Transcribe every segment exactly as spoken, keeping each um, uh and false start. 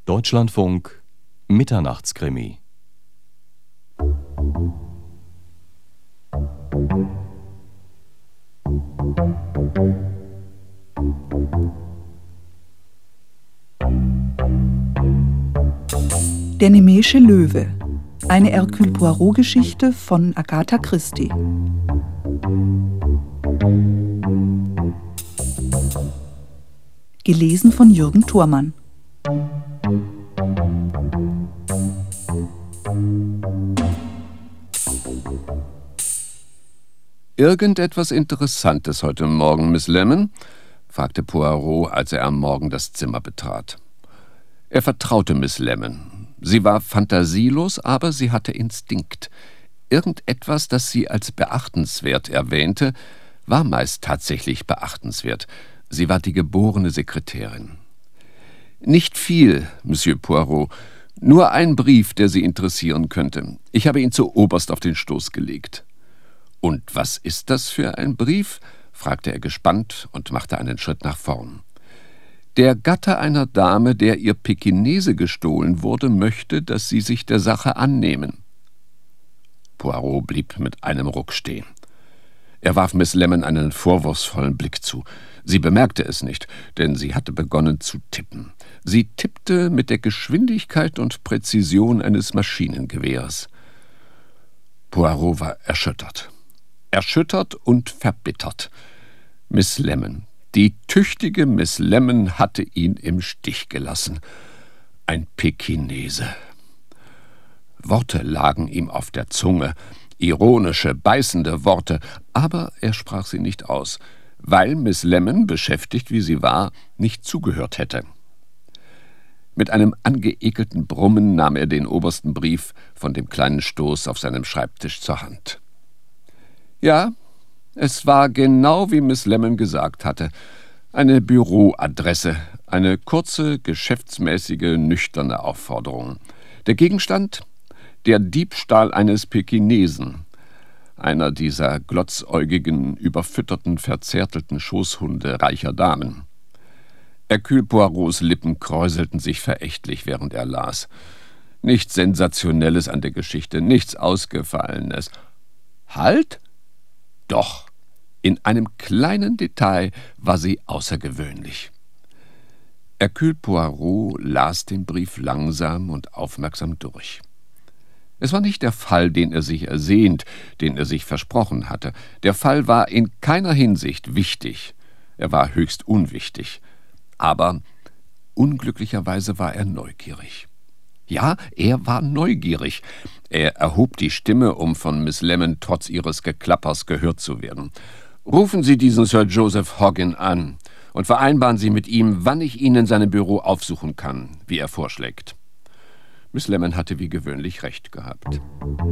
Deutschlandfunk Mitternachtskrimi. Der Nemeische Löwe. Eine Hercule Poirot-Geschichte von Agatha Christie. Gelesen von Jürgen Thormann. »Irgendetwas Interessantes heute Morgen, Miss Lemon?« fragte Poirot, als er am Morgen das Zimmer betrat. Er vertraute Miss Lemon. Sie war fantasielos, aber sie hatte Instinkt. Irgendetwas, das sie als beachtenswert erwähnte, war meist tatsächlich beachtenswert. Sie war die geborene Sekretärin. »Nicht viel, Monsieur Poirot. Nur ein Brief, der Sie interessieren könnte. Ich habe ihn zuoberst auf den Stoß gelegt.« »Und was ist das für ein Brief?« fragte er gespannt und machte einen Schritt nach vorn. »Der Gatte einer Dame, der ihr Pekinese gestohlen wurde, möchte, dass Sie sich der Sache annehmen.« Poirot blieb mit einem Ruck stehen. Er warf Miss Lemon einen vorwurfsvollen Blick zu. Sie bemerkte es nicht, denn sie hatte begonnen zu tippen. Sie tippte mit der Geschwindigkeit und Präzision eines Maschinengewehrs. Poirot war erschüttert. Erschüttert und verbittert. Miss Lemon, die tüchtige Miss Lemon, hatte ihn im Stich gelassen. Ein Pekinese. Worte lagen ihm auf der Zunge, ironische, beißende Worte, aber er sprach sie nicht aus, weil Miss Lemon, beschäftigt wie sie war, nicht zugehört hätte. Mit einem angeekelten Brummen nahm er den obersten Brief von dem kleinen Stoß auf seinem Schreibtisch zur Hand. Ja, es war genau wie Miss Lemon gesagt hatte. Eine Büroadresse, eine kurze, geschäftsmäßige, nüchterne Aufforderung. Der Gegenstand? Der Diebstahl eines Pekinesen. Einer dieser glotzäugigen, überfütterten, verzärtelten Schoßhunde reicher Damen. Hercule Poirots Lippen kräuselten sich verächtlich, während er las. Nichts Sensationelles an der Geschichte, nichts Ausgefallenes. Halt! Doch, in einem kleinen Detail war sie außergewöhnlich. Hercule Poirot las den Brief langsam und aufmerksam durch. Es war nicht der Fall, den er sich ersehnt, den er sich versprochen hatte. Der Fall war in keiner Hinsicht wichtig. Er war höchst unwichtig. Aber unglücklicherweise war er neugierig. Ja, er war neugierig. Er erhob die Stimme, um von Miss Lemon trotz ihres Geklappers gehört zu werden. »Rufen Sie diesen Sir Joseph Hoggin an und vereinbaren Sie mit ihm, wann ich ihn in seinem Büro aufsuchen kann, wie er vorschlägt.« Miss Lemon hatte wie gewöhnlich recht gehabt.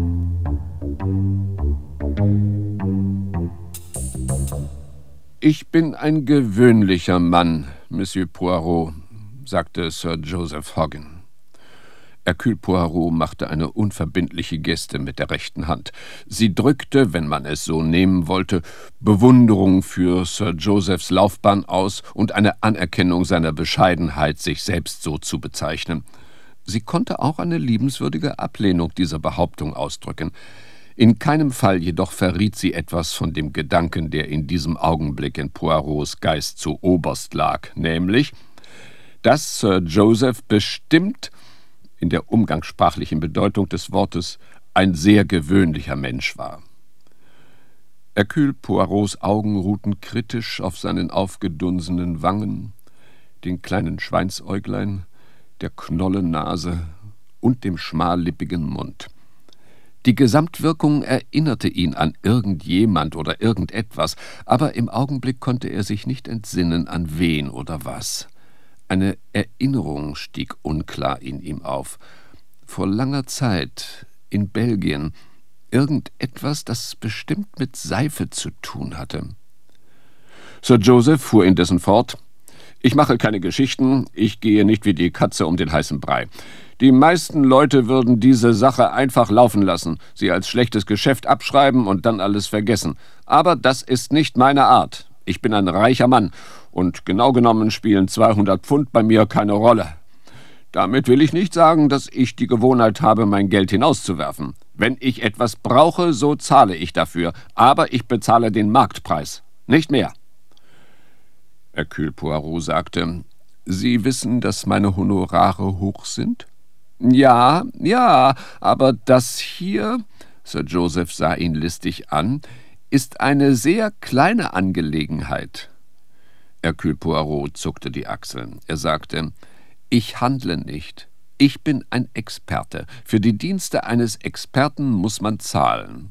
»Ich bin ein gewöhnlicher Mann, Monsieur Poirot«, sagte Sir Joseph Hoggin. Hercule Poirot machte eine unverbindliche Geste mit der rechten Hand. Sie drückte, wenn man es so nehmen wollte, Bewunderung für Sir Josephs Laufbahn aus und eine Anerkennung seiner Bescheidenheit, sich selbst so zu bezeichnen. Sie konnte auch eine liebenswürdige Ablehnung dieser Behauptung ausdrücken. In keinem Fall jedoch verriet sie etwas von dem Gedanken, der in diesem Augenblick in Poirots Geist zu oberst lag, nämlich, dass Sir Joseph bestimmt, in der umgangssprachlichen Bedeutung des Wortes, ein sehr gewöhnlicher Mensch war. Hercule Poirots Augen ruhten kritisch auf seinen aufgedunsenen Wangen, den kleinen Schweinsäuglein, der Knollennase und dem schmallippigen Mund. Die Gesamtwirkung erinnerte ihn an irgendjemand oder irgendetwas, aber im Augenblick konnte er sich nicht entsinnen, an wen oder was. Eine Erinnerung stieg unklar in ihm auf. Vor langer Zeit, in Belgien, irgendetwas, das bestimmt mit Seife zu tun hatte. Sir Joseph fuhr indessen fort: »Ich mache keine Geschichten, ich gehe nicht wie die Katze um den heißen Brei. Die meisten Leute würden diese Sache einfach laufen lassen, sie als schlechtes Geschäft abschreiben und dann alles vergessen. Aber das ist nicht meine Art. Ich bin ein reicher Mann und genau genommen spielen zweihundert Pfund bei mir keine Rolle. Damit will ich nicht sagen, dass ich die Gewohnheit habe, mein Geld hinauszuwerfen. Wenn ich etwas brauche, so zahle ich dafür, aber ich bezahle den Marktpreis, nicht mehr. Hercule Poirot sagte: »Sie wissen, dass meine Honorare hoch sind?« »Ja, ja, aber das hier«, Sir Joseph sah ihn listig an, »ist eine sehr kleine Angelegenheit.« Hercule Poirot zuckte die Achseln. Er sagte: »Ich handle nicht. Ich bin ein Experte. Für die Dienste eines Experten muss man zahlen.«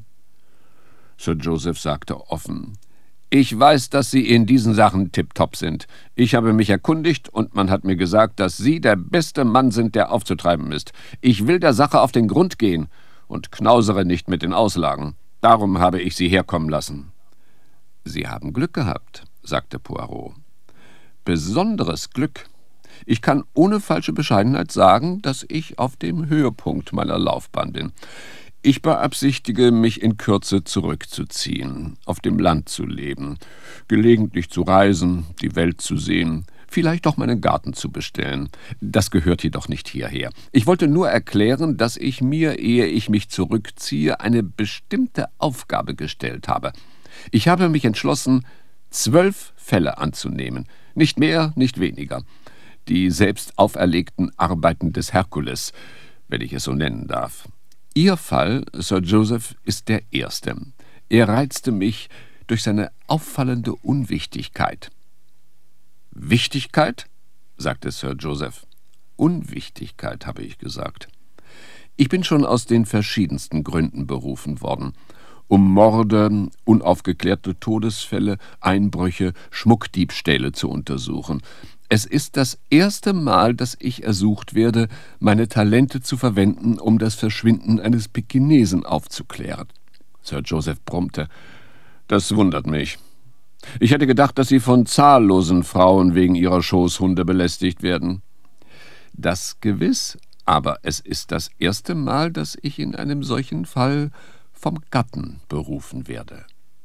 Sir Joseph sagte offen: »Ich weiß, dass Sie in diesen Sachen tipptopp sind. Ich habe mich erkundigt und man hat mir gesagt, dass Sie der beste Mann sind, der aufzutreiben ist. Ich will der Sache auf den Grund gehen und knausere nicht mit den Auslagen. Darum habe ich Sie herkommen lassen.« »Sie haben Glück gehabt«, sagte Poirot. »Besonderes Glück. Ich kann ohne falsche Bescheidenheit sagen, dass ich auf dem Höhepunkt meiner Laufbahn bin. Ich beabsichtige, mich in Kürze zurückzuziehen, auf dem Land zu leben, gelegentlich zu reisen, die Welt zu sehen, vielleicht auch meinen Garten zu bestellen. Das gehört jedoch nicht hierher. Ich wollte nur erklären, dass ich mir, ehe ich mich zurückziehe, eine bestimmte Aufgabe gestellt habe. Ich habe mich entschlossen, zwölf Fälle anzunehmen, nicht mehr, nicht weniger. Die selbst auferlegten Arbeiten des Herkules, wenn ich es so nennen darf. Ihr Fall, Sir Joseph, ist der erste. Er reizte mich durch seine auffallende Unwichtigkeit. »Wichtigkeit?« sagte Sir Joseph. »Unwichtigkeit, habe ich gesagt. Ich bin schon aus den verschiedensten Gründen berufen worden. Um Morde, unaufgeklärte Todesfälle, Einbrüche, Schmuckdiebstähle zu untersuchen. Es ist das erste Mal, dass ich ersucht werde, meine Talente zu verwenden, um das Verschwinden eines Pekinesen aufzuklären.« Sir Joseph brummte. »Das wundert mich. Ich hätte gedacht, dass Sie von zahllosen Frauen wegen ihrer Schoßhunde belästigt werden.« »Das gewiss, aber es ist das erste Mal, dass ich in einem solchen Fall vom Gatten berufen werde.«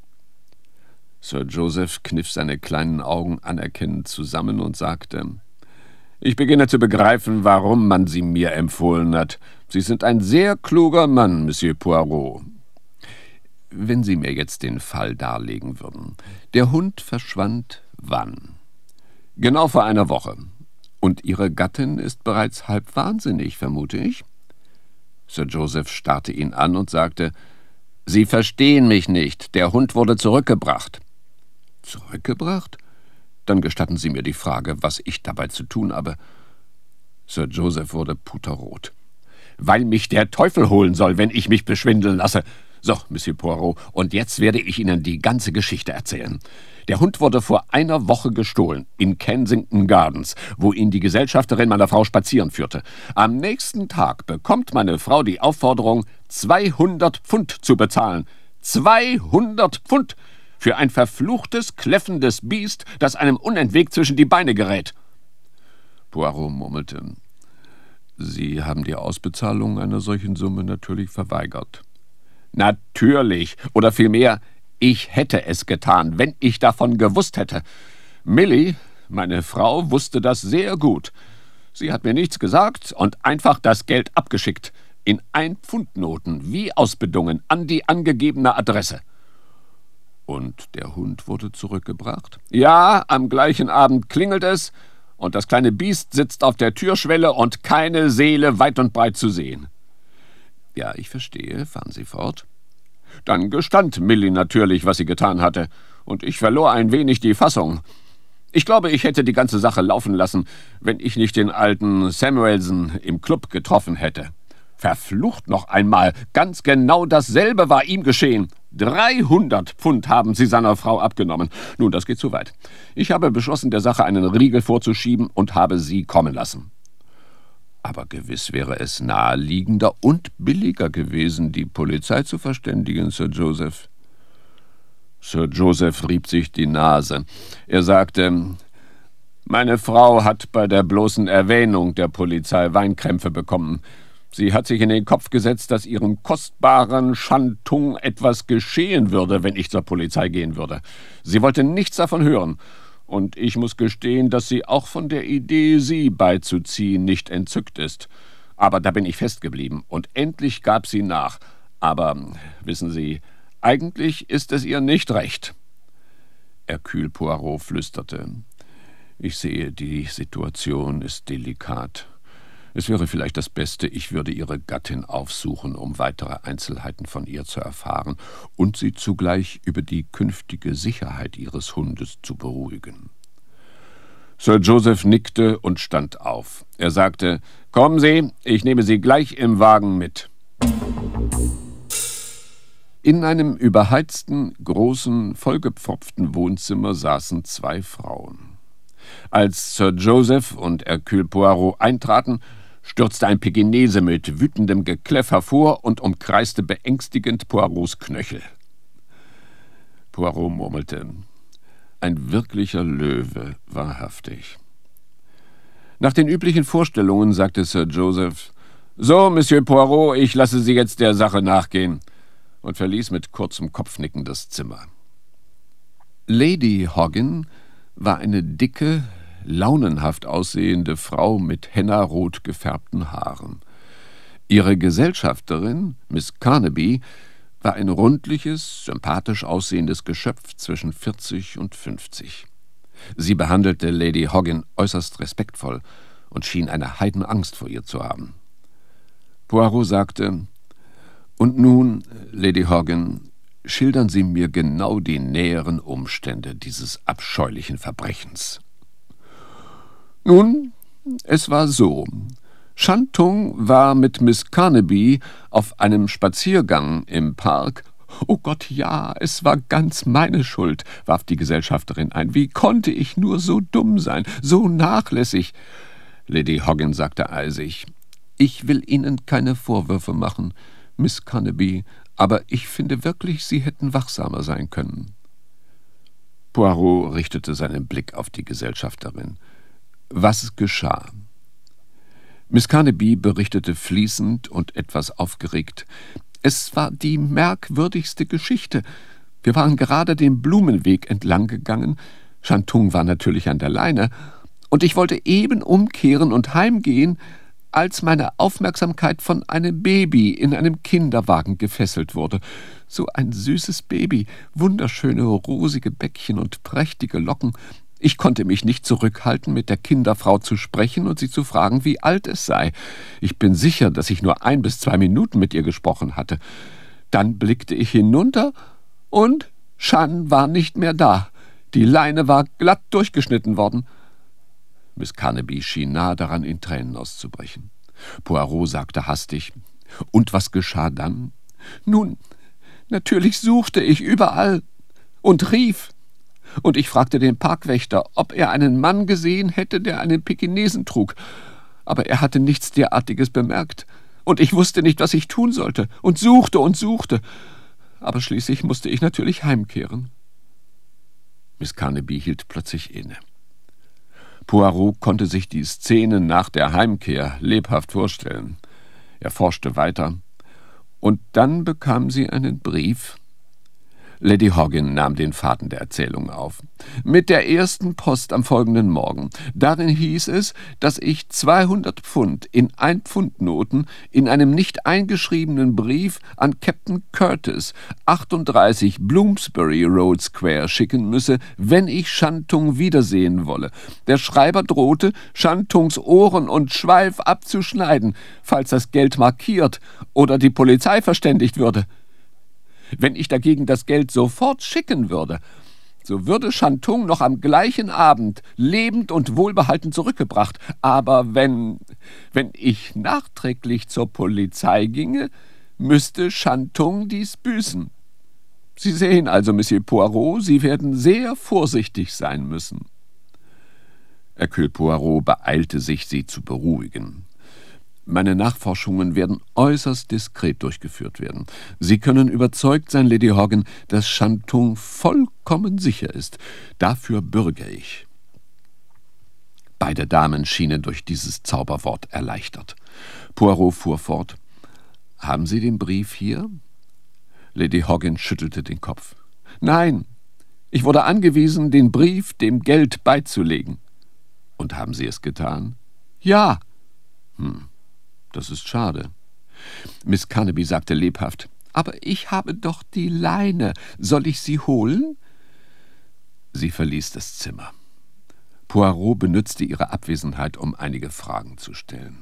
Sir Joseph kniff seine kleinen Augen anerkennend zusammen und sagte: »Ich beginne zu begreifen, warum man Sie mir empfohlen hat. Sie sind ein sehr kluger Mann, Monsieur Poirot.« »Wenn Sie mir jetzt den Fall darlegen würden. Der Hund verschwand wann?« »Genau vor einer Woche. Und Ihre Gattin ist bereits halb wahnsinnig, vermute ich?« Sir Joseph starrte ihn an und sagte: »Sie verstehen mich nicht. Der Hund wurde zurückgebracht.« »Zurückgebracht? Dann gestatten Sie mir die Frage, was ich dabei zu tun habe.« Sir Joseph wurde puterrot. »Weil mich der Teufel holen soll, wenn ich mich beschwindeln lasse. So, Monsieur Poirot, und jetzt werde ich Ihnen die ganze Geschichte erzählen. Der Hund wurde vor einer Woche gestohlen, in Kensington Gardens, wo ihn die Gesellschafterin meiner Frau spazieren führte. Am nächsten Tag bekommt meine Frau die Aufforderung, zweihundert Pfund zu bezahlen. zweihundert Pfund! Für ein verfluchtes, kläffendes Biest, das einem unentwegt zwischen die Beine gerät.« Poirot murmelte: »Sie haben die Ausbezahlung einer solchen Summe natürlich verweigert.« »Natürlich, oder vielmehr, ich hätte es getan, wenn ich davon gewusst hätte. Millie, meine Frau, wusste das sehr gut. Sie hat mir nichts gesagt und einfach das Geld abgeschickt, in Ein-Pfund-Noten, wie ausbedungen, an die angegebene Adresse.« »Und der Hund wurde zurückgebracht?« »Ja, am gleichen Abend klingelt es, und das kleine Biest sitzt auf der Türschwelle und keine Seele weit und breit zu sehen.« »Ja, ich verstehe. Fahren Sie fort.« »Dann gestand Millie natürlich, was sie getan hatte, und ich verlor ein wenig die Fassung. Ich glaube, ich hätte die ganze Sache laufen lassen, wenn ich nicht den alten Samuelson im Club getroffen hätte. Verflucht noch einmal, ganz genau dasselbe war ihm geschehen. dreihundert Pfund haben sie seiner Frau abgenommen. Nun, das geht zu weit. Ich habe beschlossen, der Sache einen Riegel vorzuschieben und habe sie kommen lassen.« »Aber gewiss wäre es naheliegender und billiger gewesen, die Polizei zu verständigen, Sir Joseph.« Sir Joseph rieb sich die Nase. Er sagte: »Meine Frau hat bei der bloßen Erwähnung der Polizei Weinkrämpfe bekommen. Sie hat sich in den Kopf gesetzt, dass ihrem kostbaren Shantung etwas geschehen würde, wenn ich zur Polizei gehen würde. Sie wollte nichts davon hören. und ich muss gestehen, dass sie auch von der Idee, Sie beizuziehen, nicht entzückt ist. Aber da bin ich festgeblieben, und endlich gab sie nach. Aber, wissen Sie, eigentlich ist es ihr nicht recht.« Hercule Poirot flüsterte: »Ich sehe, die Situation ist delikat. Es wäre vielleicht das Beste, ich würde Ihre Gattin aufsuchen, um weitere Einzelheiten von ihr zu erfahren und sie zugleich über die künftige Sicherheit Ihres Hundes zu beruhigen.« Sir Joseph nickte und stand auf. Er sagte: »Kommen Sie, ich nehme Sie gleich im Wagen mit.« In einem überheizten, großen, vollgepfropften Wohnzimmer saßen zwei Frauen. Als Sir Joseph und Hercule Poirot eintraten, stürzte ein Pekinese mit wütendem Gekläff hervor und umkreiste beängstigend Poirots Knöchel. Poirot murmelte: »Ein wirklicher Löwe, wahrhaftig.« Nach den üblichen Vorstellungen sagte Sir Joseph: »So, Monsieur Poirot, ich lasse Sie jetzt der Sache nachgehen«, und verließ mit kurzem Kopfnicken das Zimmer. Lady Hoggin war eine dicke, launenhaft aussehende Frau mit hennarot gefärbten Haaren. Ihre Gesellschafterin, Miss Carnaby, war ein rundliches, sympathisch aussehendes Geschöpf zwischen vierzig und fünfzig. Sie behandelte Lady Hoggin äußerst respektvoll und schien eine Heidenangst vor ihr zu haben. Poirot sagte: »Und nun, Lady Hoggin, schildern Sie mir genau die näheren Umstände dieses abscheulichen Verbrechens.« »Nun, es war so. Shantung war mit Miss Carnaby auf einem Spaziergang im Park.« »Oh Gott, ja, es war ganz meine Schuld«, warf die Gesellschafterin ein. »Wie konnte ich nur so dumm sein, so nachlässig?« Lady Hoggin sagte eisig: »Ich will Ihnen keine Vorwürfe machen, Miss Carnaby, aber ich finde wirklich, Sie hätten wachsamer sein können.« Poirot richtete seinen Blick auf die Gesellschafterin. Was geschah? Miss Carnaby berichtete fließend und etwas aufgeregt: »Es war die merkwürdigste Geschichte. Wir waren gerade den Blumenweg entlang gegangen. Shantung war natürlich an der Leine. Und ich wollte eben umkehren und heimgehen, als meine Aufmerksamkeit von einem Baby in einem Kinderwagen gefesselt wurde. So ein süßes Baby, wunderschöne rosige Bäckchen und prächtige Locken. Ich konnte mich nicht zurückhalten, mit der Kinderfrau zu sprechen und sie zu fragen, wie alt es sei. Ich bin sicher, dass ich nur ein bis zwei Minuten mit ihr gesprochen hatte. Dann blickte ich hinunter und Shan war nicht mehr da. Die Leine war glatt durchgeschnitten worden.« Miss Carnaby schien nahe daran, in Tränen auszubrechen. Poirot sagte hastig: »Und was geschah dann?« »Nun, natürlich suchte ich überall und rief. Und ich fragte den Parkwächter, ob er einen Mann gesehen hätte, der einen Pekinesen trug. Aber er hatte nichts derartiges bemerkt. Und ich wusste nicht, was ich tun sollte, und suchte und suchte. Aber schließlich musste ich natürlich heimkehren.« Miss Carnaby hielt plötzlich inne. Poirot konnte sich die Szene nach der Heimkehr lebhaft vorstellen. Er forschte weiter. Und dann bekam sie einen Brief. Lady Hoggin nahm den Faden der Erzählung auf. »Mit der ersten Post am folgenden Morgen. Darin hieß es, dass ich zweihundert Pfund in Ein-Pfund-Noten in einem nicht eingeschriebenen Brief an Captain Curtis, achtunddreißig Bloomsbury Road Square, schicken müsse, wenn ich Shantung wiedersehen wolle. Der Schreiber drohte, Shantungs Ohren und Schweif abzuschneiden, falls das Geld markiert oder die Polizei verständigt würde. Wenn ich dagegen das Geld sofort schicken würde, so würde Shantung noch am gleichen Abend lebend und wohlbehalten zurückgebracht. Aber wenn, wenn ich nachträglich zur Polizei ginge, müsste Shantung dies büßen. Sie sehen also, Monsieur Poirot, Sie werden sehr vorsichtig sein müssen.« Hercule Poirot beeilte sich, sie zu beruhigen. »Meine Nachforschungen werden äußerst diskret durchgeführt werden. Sie können überzeugt sein, Lady Hoggin, dass Shantung vollkommen sicher ist. Dafür bürge ich.« Beide Damen schienen durch dieses Zauberwort erleichtert. Poirot fuhr fort: »Haben Sie den Brief hier?« Lady Hoggin schüttelte den Kopf. »Nein, Ich wurde angewiesen, den Brief dem Geld beizulegen. Und haben Sie es getan? Ja. Hm, das ist schade. Miss Carnaby sagte lebhaft, aber ich habe doch die Leine. Soll ich sie holen? Sie verließ das Zimmer. Poirot benützte ihre Abwesenheit, um einige Fragen zu stellen.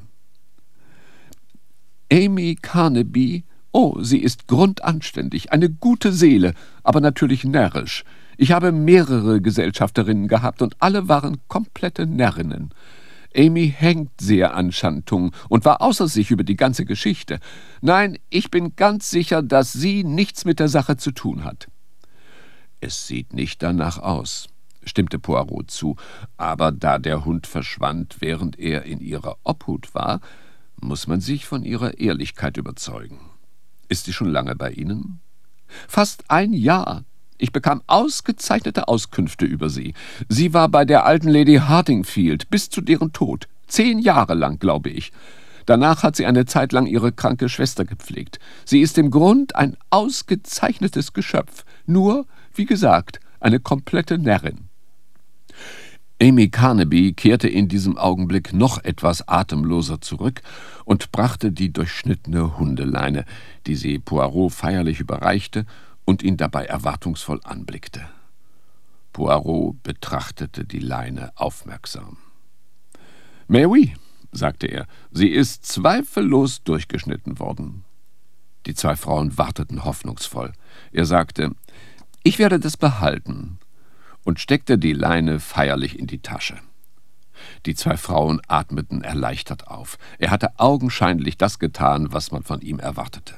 Amy Carnaby, oh, sie ist grundanständig, eine gute Seele, aber natürlich närrisch. Ich habe mehrere Gesellschafterinnen gehabt und alle waren komplette Närrinnen. Amy hängt sehr an Schantung und war außer sich über die ganze Geschichte. Nein, ich bin ganz sicher, dass sie nichts mit der Sache zu tun hat. Es sieht nicht danach aus, stimmte Poirot zu, aber da der Hund verschwand, während er in ihrer Obhut war, muss man sich von ihrer Ehrlichkeit überzeugen. Ist sie schon lange bei Ihnen? Fast ein Jahr. Ich bekam ausgezeichnete Auskünfte über sie. Sie war bei der alten Lady Hardingfield bis zu deren Tod. Zehn Jahre lang, glaube ich. Danach hat sie eine Zeit lang ihre kranke Schwester gepflegt. Sie ist im Grund ein ausgezeichnetes Geschöpf. Nur, wie gesagt, eine komplette Närrin. Amy Carnaby kehrte in diesem Augenblick noch etwas atemloser zurück und brachte die durchschnittene Hundeleine, die sie Poirot feierlich überreichte und ihn dabei erwartungsvoll anblickte. Poirot betrachtete die Leine aufmerksam. »Mais oui«, sagte er, »sie ist zweifellos durchgeschnitten worden.« Die zwei Frauen warteten hoffnungsvoll. Er sagte, »Ich werde das behalten«, und steckte die Leine feierlich in die Tasche. Die zwei Frauen atmeten erleichtert auf. Er hatte augenscheinlich das getan, was man von ihm erwartete.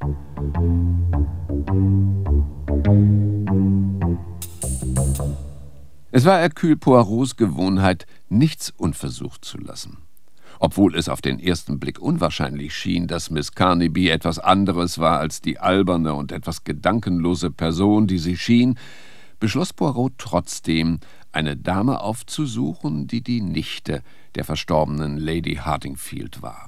Es war Hercule Poirots Gewohnheit, nichts unversucht zu lassen. Obwohl es auf den ersten Blick unwahrscheinlich schien, dass Miss Carnaby etwas anderes war als die alberne und etwas gedankenlose Person, die sie schien, beschloss Poirot trotzdem, eine Dame aufzusuchen, die die Nichte der verstorbenen Lady Hardingfield war.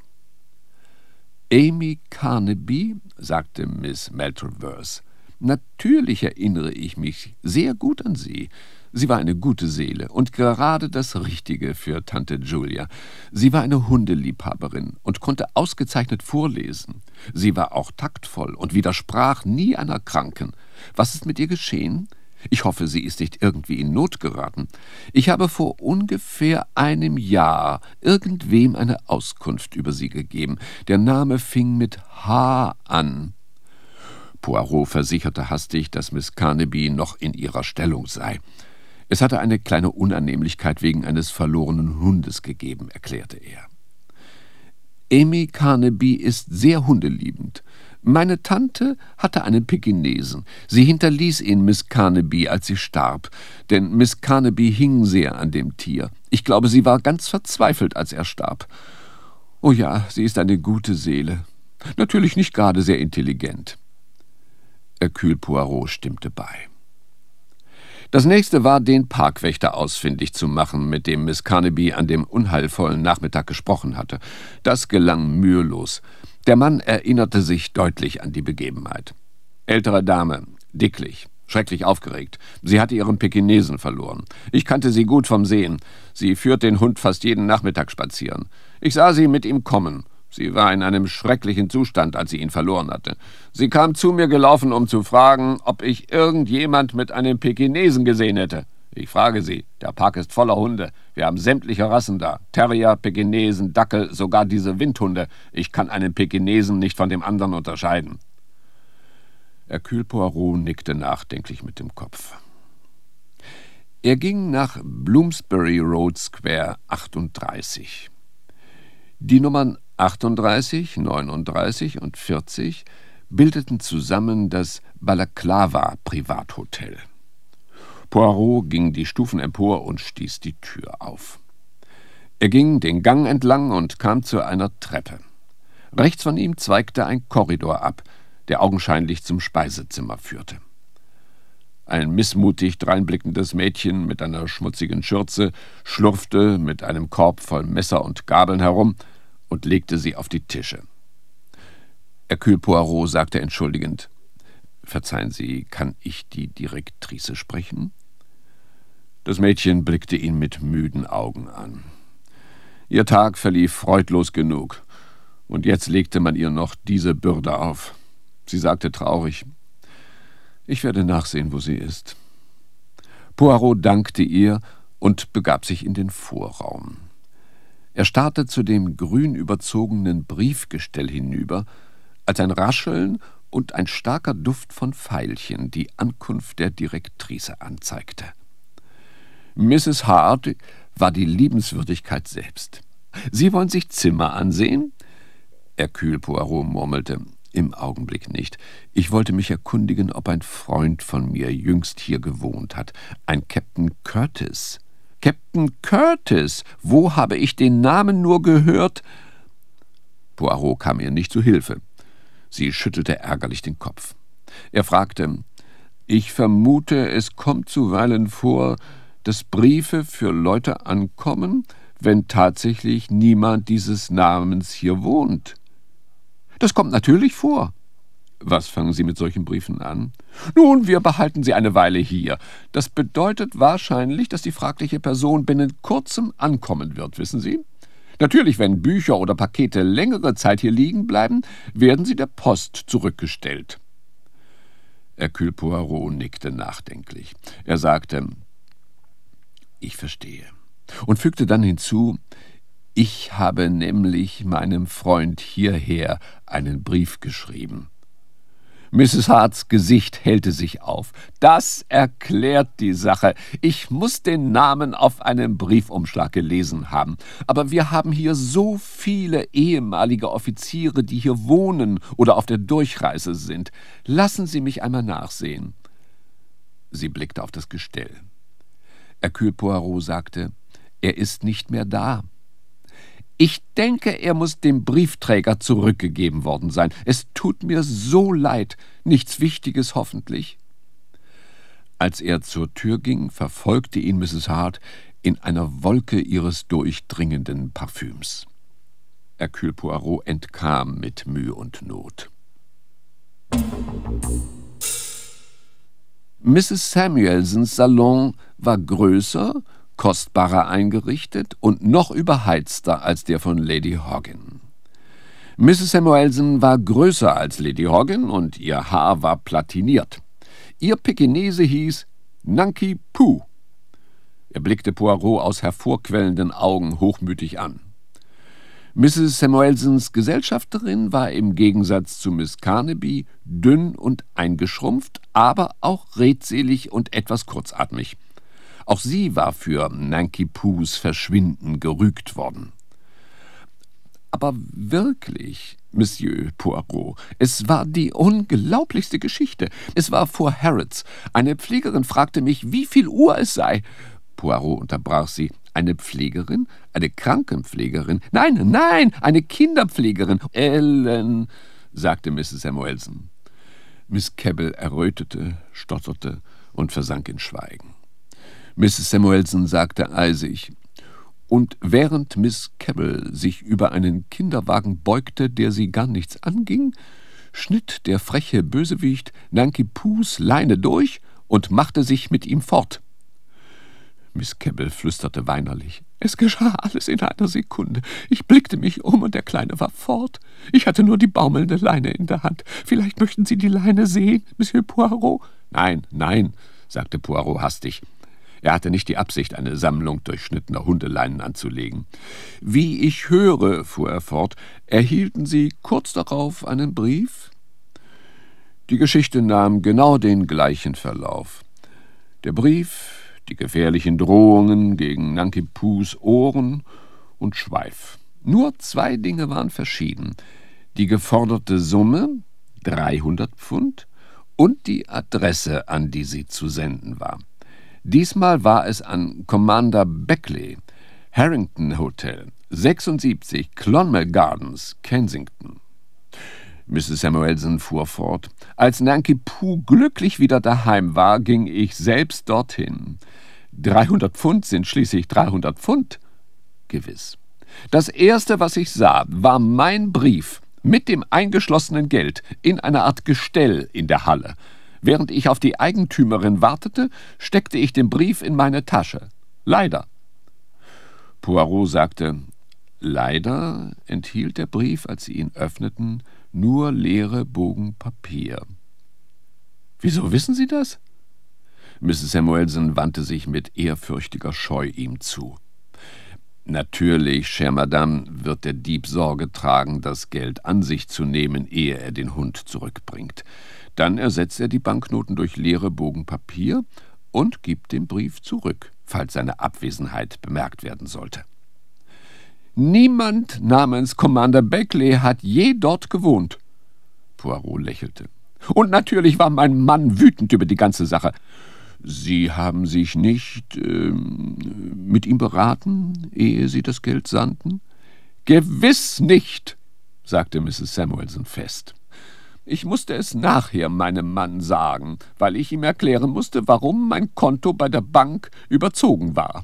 »Amy Carnaby«, sagte Miss Maltravers, »natürlich erinnere ich mich sehr gut an sie. Sie war eine gute Seele und gerade das Richtige für Tante Julia. Sie war eine Hundeliebhaberin und konnte ausgezeichnet vorlesen. Sie war auch taktvoll und widersprach nie einer Kranken. Was ist mit ihr geschehen? Ich hoffe, sie ist nicht irgendwie in Not geraten. Ich habe vor ungefähr einem Jahr irgendwem eine Auskunft über sie gegeben. Der Name fing mit H an.« Poirot versicherte hastig, dass Miss Carnaby noch in ihrer Stellung sei. Es hatte eine kleine Unannehmlichkeit wegen eines verlorenen Hundes gegeben, erklärte er. »Amy Carnaby ist sehr hundeliebend. Meine Tante hatte einen Pekinesen. Sie hinterließ ihn Miss Carnaby, als sie starb, denn Miss Carnaby hing sehr an dem Tier. Ich glaube, sie war ganz verzweifelt, als er starb. Oh ja, sie ist eine gute Seele. Natürlich nicht gerade sehr intelligent.« Hercule Poirot stimmte bei. Das nächste war, den Parkwächter ausfindig zu machen, mit dem Miss Carnaby an dem unheilvollen Nachmittag gesprochen hatte. Das gelang mühelos. Der Mann erinnerte sich deutlich an die Begebenheit. Ältere Dame, dicklich, schrecklich aufgeregt. Sie hatte ihren Pekinesen verloren. Ich kannte sie gut vom Sehen. Sie führt den Hund fast jeden Nachmittag spazieren. Ich sah sie mit ihm kommen. Sie war in einem schrecklichen Zustand, als sie ihn verloren hatte. Sie kam zu mir gelaufen, um zu fragen, ob ich irgendjemand mit einem Pekinesen gesehen hätte. Ich frage Sie, der Park ist voller Hunde. Wir haben sämtliche Rassen da. Terrier, Pekinesen, Dackel, sogar diese Windhunde. Ich kann einen Pekinesen nicht von dem anderen unterscheiden. Hercule Poirot nickte nachdenklich mit dem Kopf. Er ging nach Bloomsbury Road Square achtunddreißig. Die Nummern achtunddreißig, neununddreißig und vierzig bildeten zusammen das Balaklava-Privathotel. Poirot ging die Stufen empor und stieß die Tür auf. Er ging den Gang entlang und kam zu einer Treppe. Rechts von ihm zweigte ein Korridor ab, der augenscheinlich zum Speisezimmer führte. Ein missmutig dreinblickendes Mädchen mit einer schmutzigen Schürze schlurfte mit einem Korb voll Messer und Gabeln herum und legte sie auf die Tische. Hercule Poirot sagte entschuldigend, »Verzeihen Sie, kann ich die Direktrice sprechen?« Das Mädchen blickte ihn mit müden Augen an. Ihr Tag verlief freudlos genug, und jetzt legte man ihr noch diese Bürde auf. Sie sagte traurig: »Ich werde nachsehen, wo sie ist.« Poirot dankte ihr und begab sich in den Vorraum. Er starrte zu dem grün überzogenen Briefgestell hinüber, als ein Rascheln und ein starker Duft von Veilchen die Ankunft der Direktrice anzeigte. Misses Hart war die Liebenswürdigkeit selbst. »Sie wollen sich Zimmer ansehen?« Hercule Poirot murmelte: »Im Augenblick nicht. Ich wollte mich erkundigen, ob ein Freund von mir jüngst hier gewohnt hat. Ein Captain Curtis.« »Captain Curtis? Wo habe ich den Namen nur gehört?« Poirot kam ihr nicht zu Hilfe. Sie schüttelte ärgerlich den Kopf. Er fragte: »Ich vermute, es kommt zuweilen vor, dass Briefe für Leute ankommen, wenn tatsächlich niemand dieses Namens hier wohnt?« »Das kommt natürlich vor.« »Was fangen Sie mit solchen Briefen an?« »Nun, wir behalten sie eine Weile hier. Das bedeutet wahrscheinlich, dass die fragliche Person binnen kurzem ankommen wird, wissen Sie? Natürlich, wenn Bücher oder Pakete längere Zeit hier liegen bleiben, werden sie der Post zurückgestellt.« Hercule Poirot nickte nachdenklich. Er sagte: »Ich verstehe«, und fügte dann hinzu: »Ich habe nämlich meinem Freund hierher einen Brief geschrieben.« Misses Harts Gesicht hellte sich auf. »Das erklärt die Sache. Ich muss den Namen auf einem Briefumschlag gelesen haben. Aber wir haben hier so viele ehemalige Offiziere, die hier wohnen oder auf der Durchreise sind. Lassen Sie mich einmal nachsehen.« Sie blickte auf das Gestell. Hercule Poirot sagte: »Er ist nicht mehr da.« »Ich denke, er muss dem Briefträger zurückgegeben worden sein. Es tut mir so leid. Nichts Wichtiges hoffentlich.« Als er zur Tür ging, verfolgte ihn Misses Hart in einer Wolke ihres durchdringenden Parfüms. Hercule Poirot entkam mit Mühe und Not. Misses Samuelsons Salon war größer, kostbarer eingerichtet und noch überheizter als der von Lady Hoggin. Misses Samuelson war größer als Lady Hoggin und ihr Haar war platiniert. Ihr Pekinese hieß Nanki Poo. Er blickte Poirot aus hervorquellenden Augen hochmütig an. Misses Samuelsons Gesellschafterin war im Gegensatz zu Miss Carnaby dünn und eingeschrumpft, aber auch redselig und etwas kurzatmig. Auch sie war für Nanki Poos Verschwinden gerügt worden. Aber wirklich, Monsieur Poirot, es war die unglaublichste Geschichte. Es war vor Harrods. Eine Pflegerin fragte mich, wie viel Uhr es sei. Poirot unterbrach sie. Eine Pflegerin? Eine Krankenpflegerin? Nein, nein, eine Kinderpflegerin. Ellen, sagte Misses Samuelson. Miss Cabell errötete, stotterte und versank in Schweigen. Misses Samuelson sagte eisig: »Und während Miss Cabell sich über einen Kinderwagen beugte, der sie gar nichts anging, schnitt der freche Bösewicht Nanki Poos Leine durch und machte sich mit ihm fort.« Miss Cabell flüsterte weinerlich: »Es geschah alles in einer Sekunde. Ich blickte mich um und der Kleine war fort. Ich hatte nur die baumelnde Leine in der Hand. Vielleicht möchten Sie die Leine sehen, Monsieur Poirot?« »Nein, nein«, sagte Poirot hastig. Er hatte nicht die Absicht, eine Sammlung durchschnittener Hundeleinen anzulegen. »Wie ich höre«, fuhr er fort, »erhielten Sie kurz darauf einen Brief?« Die Geschichte nahm genau den gleichen Verlauf. Der Brief, die gefährlichen Drohungen gegen Nanki Poos Ohren und Schweif. Nur zwei Dinge waren verschieden: die geforderte Summe, dreihundert Pfund, und die Adresse, an die sie zu senden war. Diesmal war es an Commander Beckley, Harrington Hotel, sechsundsiebzig Clonmel Gardens, Kensington. Misses Samuelson fuhr fort: »Als Nanki Poo glücklich wieder daheim war, ging ich selbst dorthin. dreihundert Pfund sind schließlich dreihundert Pfund. Gewiss. Das Erste, was ich sah, war mein Brief mit dem eingeschlossenen Geld in einer Art Gestell in der Halle. Während ich auf die Eigentümerin wartete, steckte ich den Brief in meine Tasche. Leider. Poirot sagte, leider enthielt der Brief, als sie ihn öffneten, nur leere Bogen Papier. »Wieso wissen Sie das?« Misses Samuelson wandte sich mit ehrfürchtiger Scheu ihm zu. »Natürlich, chère Madame, wird der Dieb Sorge tragen, das Geld an sich zu nehmen, ehe er den Hund zurückbringt. Dann ersetzt er die Banknoten durch leere Bogen Papier und gibt den Brief zurück, falls seine Abwesenheit bemerkt werden sollte. Niemand namens Commander Beckley hat je dort gewohnt.« Poirot lächelte. »Und natürlich war mein Mann wütend über die ganze Sache. Sie haben sich nicht ähm, mit ihm beraten, ehe Sie das Geld sandten?« »Gewiss nicht«, sagte Misses Samuelson fest. »Ich musste es nachher meinem Mann sagen, weil ich ihm erklären musste, warum mein Konto bei der Bank überzogen war.«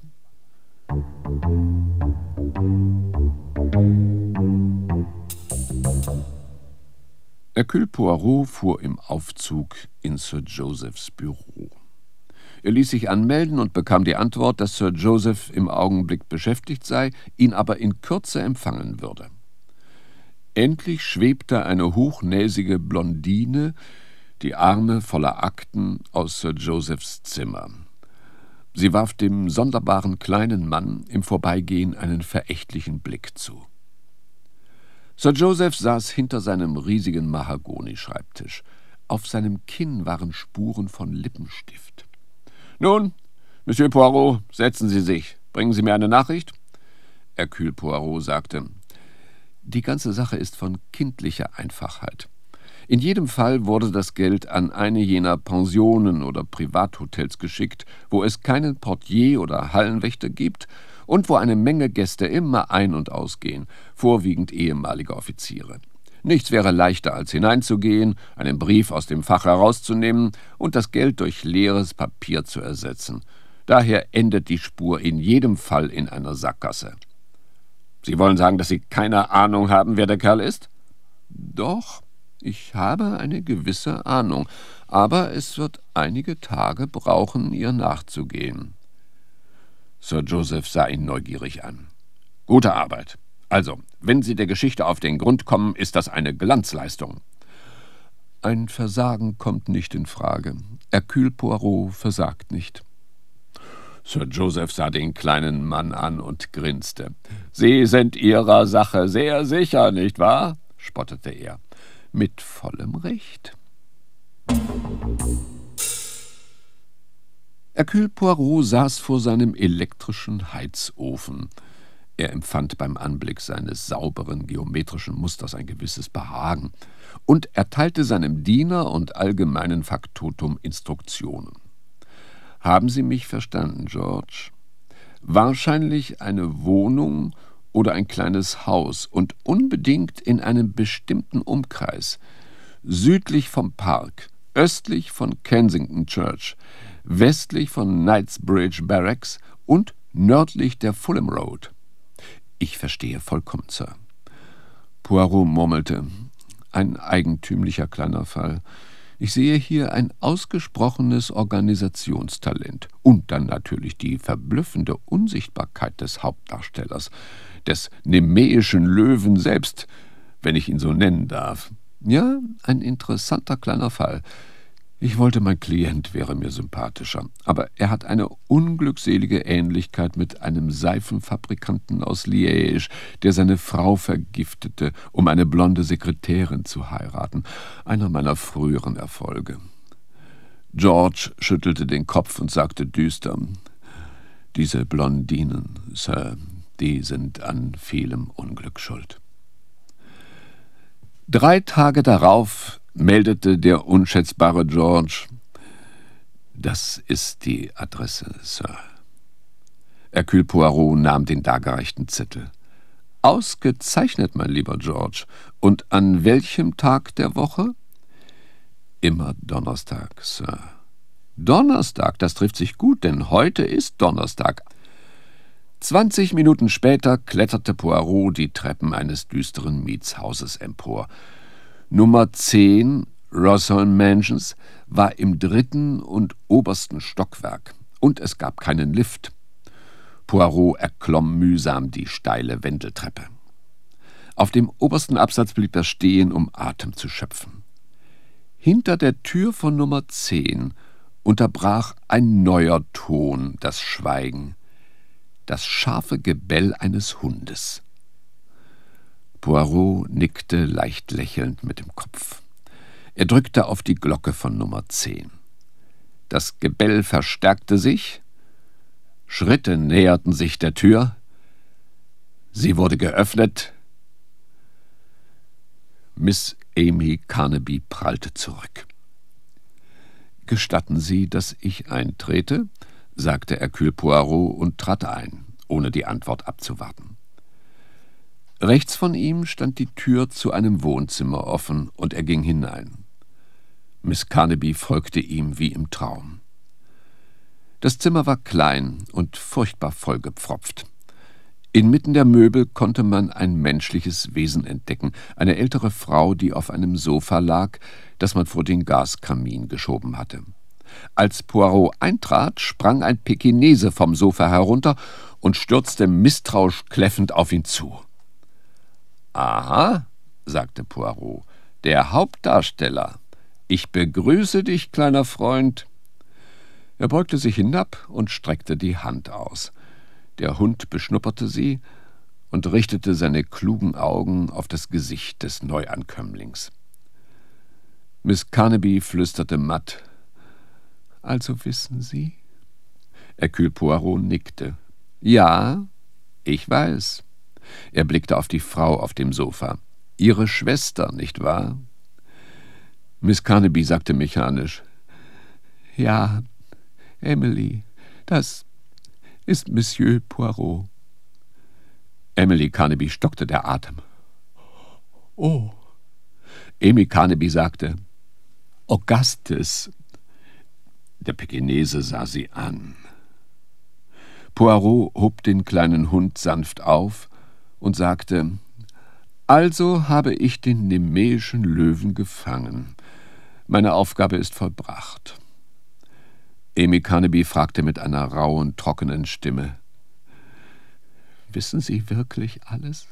Hercule Poirot fuhr im Aufzug in Sir Josephs Büro. Er ließ sich anmelden und bekam die Antwort, dass Sir Joseph im Augenblick beschäftigt sei, ihn aber in Kürze empfangen würde. Endlich schwebte eine hochnäsige Blondine, die Arme voller Akten, aus Sir Josephs Zimmer. Sie warf dem sonderbaren kleinen Mann im Vorbeigehen einen verächtlichen Blick zu. Sir Joseph saß hinter seinem riesigen Mahagonischreibtisch. Auf seinem Kinn waren Spuren von Lippenstift. »Nun, Monsieur Poirot, setzen Sie sich. Bringen Sie mir eine Nachricht?« Hercule Poirot sagte, »Die ganze Sache ist von kindlicher Einfachheit. In jedem Fall wurde das Geld an eine jener Pensionen oder Privathotels geschickt, wo es keinen Portier oder Hallenwächter gibt und wo eine Menge Gäste immer ein- und ausgehen, vorwiegend ehemalige Offiziere. Nichts wäre leichter, als hineinzugehen, einen Brief aus dem Fach herauszunehmen und das Geld durch leeres Papier zu ersetzen. Daher endet die Spur in jedem Fall in einer Sackgasse.« »Sie wollen sagen, dass Sie keine Ahnung haben, wer der Kerl ist?« »Doch, ich habe eine gewisse Ahnung, aber es wird einige Tage brauchen, ihr nachzugehen.« Sir Joseph sah ihn neugierig an. »Gute Arbeit. Also, wenn Sie der Geschichte auf den Grund kommen, ist das eine Glanzleistung.« »Ein Versagen kommt nicht in Frage. Hercule Poirot versagt nicht.« Sir Joseph sah den kleinen Mann an und grinste. »Sie sind Ihrer Sache sehr sicher, nicht wahr?« spottete er. »Mit vollem Recht.« Hercule Poirot saß vor seinem elektrischen Heizofen. Er empfand beim Anblick seines sauberen, geometrischen Musters ein gewisses Behagen und erteilte seinem Diener und allgemeinen Faktotum Instruktionen. »Haben Sie mich verstanden, George? Wahrscheinlich eine Wohnung oder ein kleines Haus und unbedingt in einem bestimmten Umkreis, südlich vom Park, östlich von Kensington Church, westlich von Knightsbridge Barracks und nördlich der Fulham Road.« »Ich verstehe vollkommen, Sir.« Poirot murmelte. »Ein eigentümlicher kleiner Fall. Ich sehe hier ein ausgesprochenes Organisationstalent und dann natürlich die verblüffende Unsichtbarkeit des Hauptdarstellers, des nemäischen Löwen selbst, wenn ich ihn so nennen darf. Ja, ein interessanter kleiner Fall. Ich wollte, mein Klient wäre mir sympathischer, aber er hat eine unglückselige Ähnlichkeit mit einem Seifenfabrikanten aus Liège, der seine Frau vergiftete, um eine blonde Sekretärin zu heiraten. Einer meiner früheren Erfolge.« George schüttelte den Kopf und sagte düster, »Diese Blondinen, Sir, die sind an vielem Unglück schuld.« Drei Tage darauf meldete der unschätzbare George, »Das ist die Adresse, Sir.« Hercule Poirot nahm den dargereichten Zettel. »Ausgezeichnet, mein lieber George. Und an welchem Tag der Woche?« »Immer Donnerstag, Sir.« »Donnerstag, das trifft sich gut, denn heute ist Donnerstag.« Zwanzig Minuten später kletterte Poirot die Treppen eines düsteren Mietshauses empor. Nummer zehn Rossholm Mansions war im dritten und obersten Stockwerk, und es gab keinen Lift. Poirot erklomm mühsam die steile Wendeltreppe. Auf dem obersten Absatz blieb er stehen, um Atem zu schöpfen. Hinter der Tür von Nummer zehn unterbrach ein neuer Ton das Schweigen, das scharfe Gebell eines Hundes. Poirot nickte leicht lächelnd mit dem Kopf. Er drückte auf die Glocke von Nummer zehn. Das Gebell verstärkte sich, Schritte näherten sich der Tür, sie wurde geöffnet. Miss Amy Carnaby prallte zurück. »Gestatten Sie, dass ich eintrete?« sagte Hercule Poirot und trat ein, ohne die Antwort abzuwarten. Rechts von ihm stand die Tür zu einem Wohnzimmer offen, und er ging hinein. Miss Carnaby folgte ihm wie im Traum. Das Zimmer war klein und furchtbar vollgepfropft. Inmitten der Möbel konnte man ein menschliches Wesen entdecken, eine ältere Frau, die auf einem Sofa lag, das man vor den Gaskamin geschoben hatte. Als Poirot eintrat, sprang ein Pekinese vom Sofa herunter und stürzte misstrauisch kläffend auf ihn zu. »Aha«, sagte Poirot, »der Hauptdarsteller. Ich begrüße dich, kleiner Freund.« Er beugte sich hinab und streckte die Hand aus. Der Hund beschnupperte sie und richtete seine klugen Augen auf das Gesicht des Neuankömmlings. Miss Carnaby flüsterte matt: »Also wissen Sie?« Hercule Poirot nickte. »Ja, ich weiß.« Er blickte auf die Frau auf dem Sofa. »Ihre Schwester, nicht wahr?« Miss Carnaby sagte mechanisch: »Ja, Emily, das ist Monsieur Poirot.« Emily Carnaby stockte der Atem. »Oh.« Amy Carnaby sagte: »Augustus.« Der Pekinese sah sie an. Poirot hob den kleinen Hund sanft auf und sagte: »Also habe ich den nemäischen Löwen gefangen. Meine Aufgabe ist vollbracht.« Amy Carnaby fragte mit einer rauen, trockenen Stimme: »Wissen Sie wirklich alles?«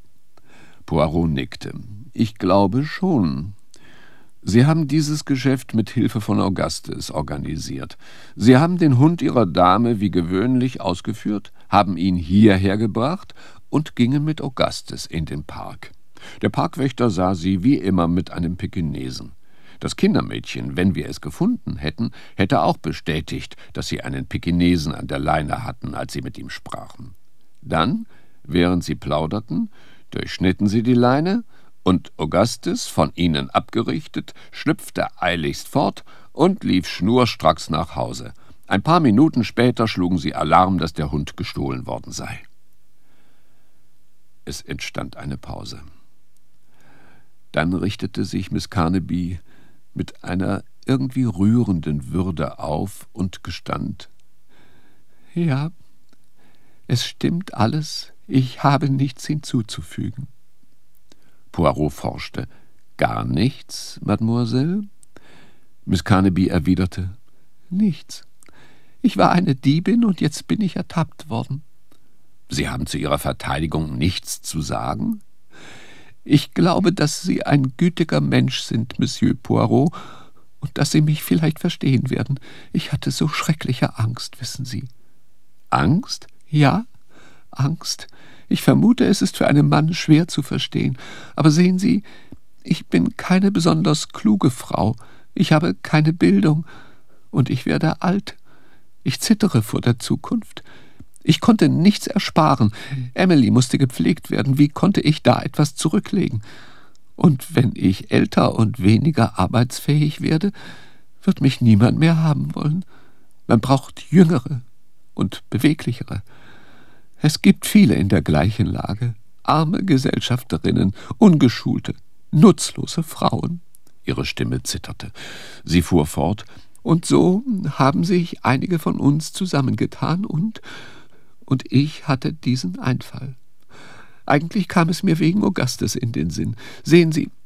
Poirot nickte. »Ich glaube schon. Sie haben dieses Geschäft mit Hilfe von Augustus organisiert. Sie haben den Hund Ihrer Dame wie gewöhnlich ausgeführt, haben ihn hierher gebracht und gingen mit Augustus in den Park. Der Parkwächter sah Sie wie immer mit einem Pekinesen. Das Kindermädchen, wenn wir es gefunden hätten, hätte auch bestätigt, dass sie einen Pekinesen an der Leine hatten, als sie mit ihm sprachen. Dann, während sie plauderten, durchschnitten sie die Leine, und Augustus, von ihnen abgerichtet, schlüpfte eiligst fort und lief schnurstracks nach Hause. Ein paar Minuten später schlugen sie Alarm, dass der Hund gestohlen worden sei.« Es entstand eine Pause. Dann richtete sich Miss Carnaby mit einer irgendwie rührenden Würde auf und gestand: »Ja, es stimmt alles. Ich habe nichts hinzuzufügen.« Poirot forschte: »Gar nichts, Mademoiselle?« Miss Carnaby erwiderte: »Nichts. Ich war eine Diebin und jetzt bin ich ertappt worden.« »Sie haben zu Ihrer Verteidigung nichts zu sagen?« »Ich glaube, dass Sie ein gütiger Mensch sind, Monsieur Poirot, und dass Sie mich vielleicht verstehen werden. Ich hatte so schreckliche Angst, wissen Sie.« »Angst?« »Ja, Angst. Ich vermute, es ist für einen Mann schwer zu verstehen. Aber sehen Sie, ich bin keine besonders kluge Frau. Ich habe keine Bildung. Und ich werde alt. Ich zittere vor der Zukunft. Ich konnte nichts ersparen. Emily musste gepflegt werden. Wie konnte ich da etwas zurücklegen? Und wenn ich älter und weniger arbeitsfähig werde, wird mich niemand mehr haben wollen. Man braucht Jüngere und Beweglichere. Es gibt viele in der gleichen Lage. Arme Gesellschafterinnen, ungeschulte, nutzlose Frauen.« Ihre Stimme zitterte. Sie fuhr fort: »Und so haben sich einige von uns zusammengetan und... Und ich hatte diesen Einfall. Eigentlich kam es mir wegen Augustus in den Sinn. Sehen Sie,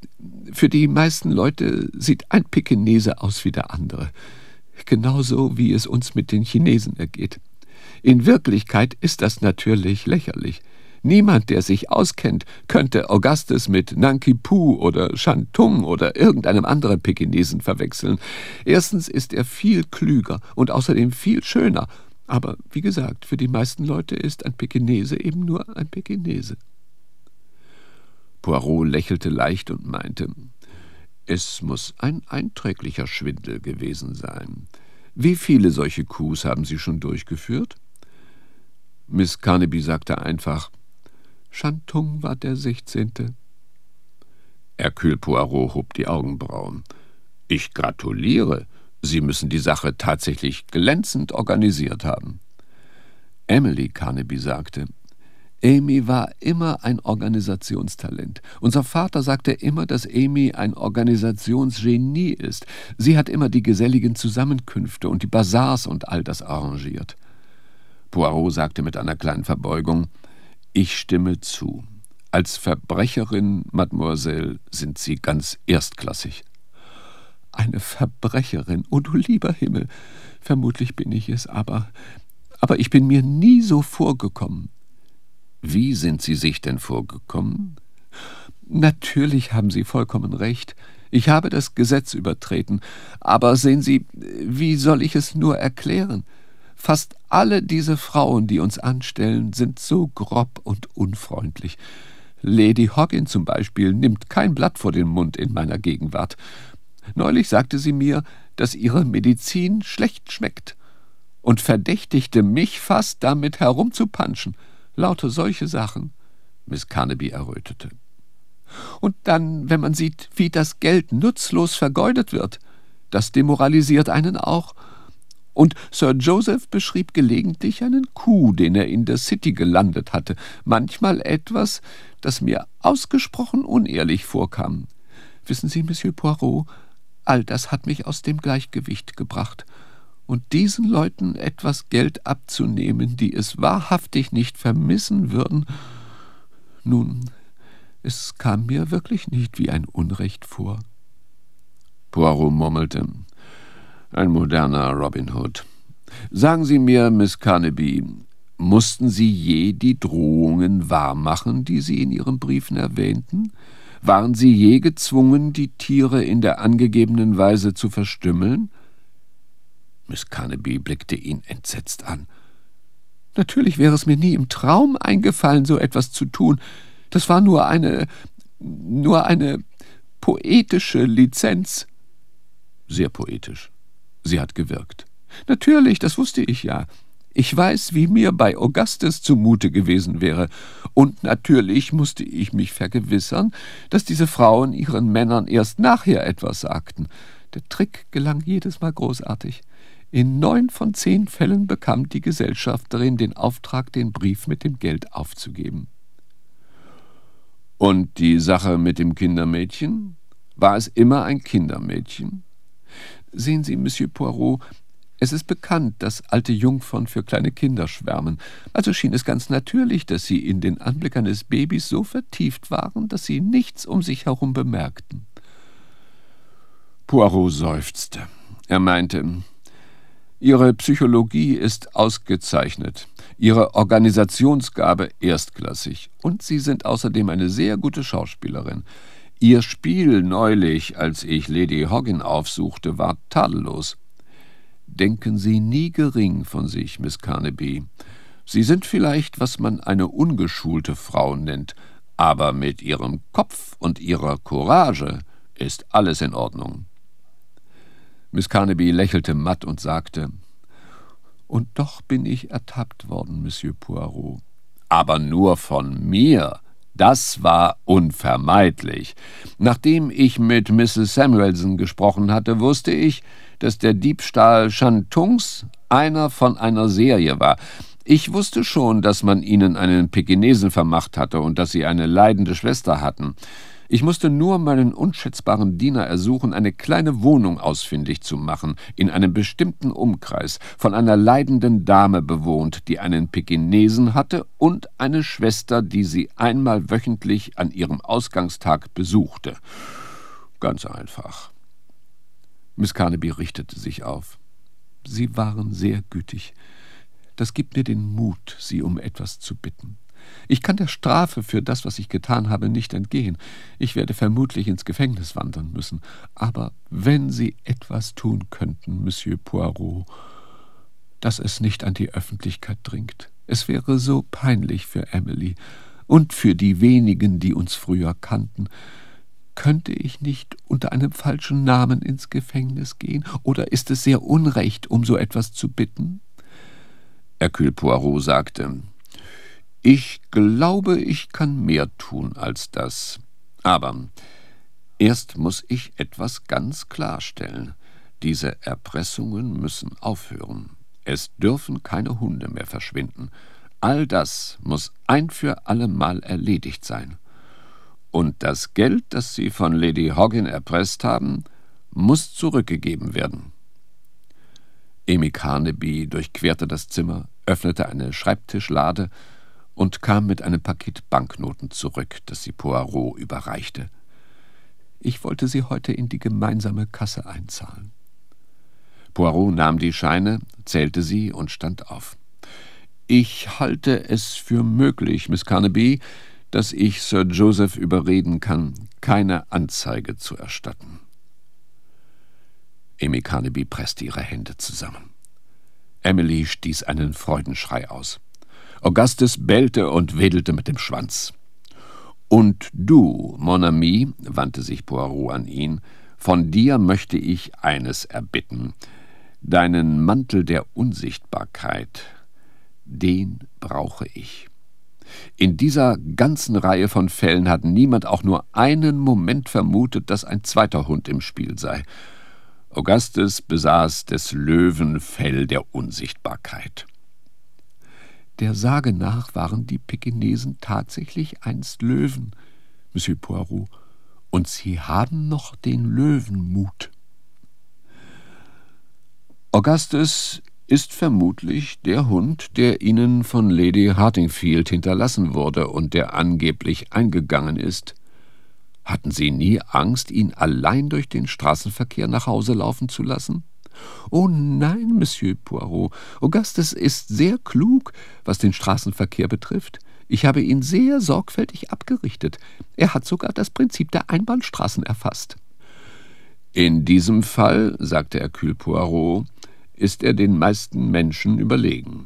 für die meisten Leute sieht ein Pekinese aus wie der andere. Genauso wie es uns mit den Chinesen ergeht. In Wirklichkeit ist das natürlich lächerlich. Niemand, der sich auskennt, könnte Augustus mit Nanki Poo oder Shantung oder irgendeinem anderen Pekinesen verwechseln. Erstens ist er viel klüger und außerdem viel schöner. Aber wie gesagt, für die meisten Leute ist ein Pekinese eben nur ein Pekinese. Poirot lächelte leicht und meinte, es muss ein einträglicher Schwindel gewesen sein. Wie viele solche Coups haben Sie schon durchgeführt? Miss Carnaby sagte einfach, Shantung war der sechzehnte. Hercule Poirot hob die Augenbrauen. Ich gratuliere. Sie müssen die Sache tatsächlich glänzend organisiert haben. Emily Carnaby sagte, Amy war immer ein Organisationstalent. Unser Vater sagte immer, dass Amy ein Organisationsgenie ist. Sie hat immer die geselligen Zusammenkünfte und die Bazars und all das arrangiert. Poirot sagte mit einer kleinen Verbeugung, ich stimme zu. Als Verbrecherin, Mademoiselle, sind Sie ganz erstklassig. Eine Verbrecherin, oh du lieber Himmel, vermutlich bin ich es, aber, aber ich bin mir nie so vorgekommen. Wie sind Sie sich denn vorgekommen? Natürlich haben Sie vollkommen recht. Ich habe das Gesetz übertreten. Aber sehen Sie, wie soll ich es nur erklären? Fast alle diese Frauen, die uns anstellen, sind so grob und unfreundlich. Lady Hoggin zum Beispiel nimmt kein Blatt vor den Mund in meiner Gegenwart. Neulich sagte sie mir, dass ihre Medizin schlecht schmeckt und verdächtigte mich fast, damit herumzupanschen. Lauter solche Sachen. Miss Carnaby errötete. Und dann, wenn man sieht, wie das Geld nutzlos vergeudet wird, das demoralisiert einen auch. Und Sir Joseph beschrieb gelegentlich einen Coup, den er in der City gelandet hatte, manchmal etwas, das mir ausgesprochen unehrlich vorkam. Wissen Sie, Monsieur Poirot, all das hat mich aus dem Gleichgewicht gebracht. Und diesen Leuten etwas Geld abzunehmen, die es wahrhaftig nicht vermissen würden, nun, es kam mir wirklich nicht wie ein Unrecht vor. Poirot murmelte, ein moderner Robin Hood. Sagen Sie mir, Miss Carnaby, mussten Sie je die Drohungen wahrmachen, die Sie in Ihren Briefen erwähnten? Waren Sie je gezwungen, die Tiere in der angegebenen Weise zu verstümmeln? Miss Carnaby blickte ihn entsetzt an. Natürlich wäre es mir nie im Traum eingefallen, so etwas zu tun. Das war nur eine, nur eine poetische Lizenz. Sehr poetisch. Sie hat gewirkt. Natürlich, das wusste ich ja. Ich weiß, wie mir bei Augustus zumute gewesen wäre. Und natürlich musste ich mich vergewissern, dass diese Frauen ihren Männern erst nachher etwas sagten. Der Trick gelang jedes Mal großartig. In neun von zehn Fällen bekam die Gesellschafterin den Auftrag, den Brief mit dem Geld aufzugeben. Und die Sache mit dem Kindermädchen? War es immer ein Kindermädchen? Sehen Sie, Monsieur Poirot, es ist bekannt, dass alte Jungfern für kleine Kinder schwärmen. Also schien es ganz natürlich, dass sie in den Anblick eines Babys so vertieft waren, dass sie nichts um sich herum bemerkten. Poirot seufzte. Er meinte, Ihre Psychologie ist ausgezeichnet, Ihre Organisationsgabe erstklassig und Sie sind außerdem eine sehr gute Schauspielerin. Ihr Spiel neulich, als ich Lady Hoggin aufsuchte, war tadellos. Denken Sie nie gering von sich, Miss Carnaby. Sie sind vielleicht, was man eine ungeschulte Frau nennt, aber mit Ihrem Kopf und Ihrer Courage ist alles in Ordnung. Miss Carnaby lächelte matt und sagte, »Und doch bin ich ertappt worden, Monsieur Poirot.« »Aber nur von mir. Das war unvermeidlich. Nachdem ich mit Misses Samuelson gesprochen hatte, wusste ich, dass der Diebstahl Shantungs einer von einer Serie war. Ich wusste schon, dass man ihnen einen Pekinesen vermacht hatte und dass sie eine leidende Schwester hatten. Ich musste nur meinen unschätzbaren Diener ersuchen, eine kleine Wohnung ausfindig zu machen, in einem bestimmten Umkreis, von einer leidenden Dame bewohnt, die einen Pekinesen hatte und eine Schwester, die sie einmal wöchentlich an ihrem Ausgangstag besuchte. Ganz einfach. Miss Carnaby richtete sich auf. »Sie waren sehr gütig. Das gibt mir den Mut, Sie um etwas zu bitten. Ich kann der Strafe für das, was ich getan habe, nicht entgehen. Ich werde vermutlich ins Gefängnis wandern müssen. Aber wenn Sie etwas tun könnten, Monsieur Poirot, dass es nicht an die Öffentlichkeit dringt. Es wäre so peinlich für Emily und für die wenigen, die uns früher kannten. Könnte ich nicht unter einem falschen Namen ins Gefängnis gehen? Oder ist es sehr unrecht, um so etwas zu bitten?« Hercule Poirot sagte: »Ich glaube, ich kann mehr tun als das. Aber erst muss ich etwas ganz klarstellen. Diese Erpressungen müssen aufhören. Es dürfen keine Hunde mehr verschwinden. All das muss ein für allemal erledigt sein. Und das Geld, das Sie von Lady Hoggin erpresst haben, muss zurückgegeben werden.« Amy Carnaby durchquerte das Zimmer, öffnete eine Schreibtischlade und kam mit einem Paket Banknoten zurück, das sie Poirot überreichte. »Ich wollte sie heute in die gemeinsame Kasse einzahlen.« Poirot nahm die Scheine, zählte sie und stand auf. »Ich halte es für möglich, Miss Carnaby, dass ich Sir Joseph überreden kann, keine Anzeige zu erstatten.« Amy Carnaby presste ihre Hände zusammen. Emily stieß einen Freudenschrei aus. Augustus bellte und wedelte mit dem Schwanz. »Und du, mon ami«, wandte sich Poirot an ihn, »von dir möchte ich eines erbitten. Deinen Mantel der Unsichtbarkeit, den brauche ich. In dieser ganzen Reihe von Fällen hat niemand auch nur einen Moment vermutet, dass ein zweiter Hund im Spiel sei. Augustus besaß des Löwen Fell der Unsichtbarkeit. Der Sage nach waren die Pekinesen tatsächlich einst Löwen, Monsieur Poirot, und sie haben noch den Löwenmut. Augustus ist vermutlich der Hund, der Ihnen von Lady Hartingfield hinterlassen wurde und der angeblich eingegangen ist. Hatten Sie nie Angst, ihn allein durch den Straßenverkehr nach Hause laufen zu lassen? »Oh nein, Monsieur Poirot, Augustus ist sehr klug, was den Straßenverkehr betrifft. Ich habe ihn sehr sorgfältig abgerichtet. Er hat sogar das Prinzip der Einbahnstraßen erfasst.« »In diesem Fall«, sagte Hercule Poirot, »ist er den meisten Menschen überlegen.«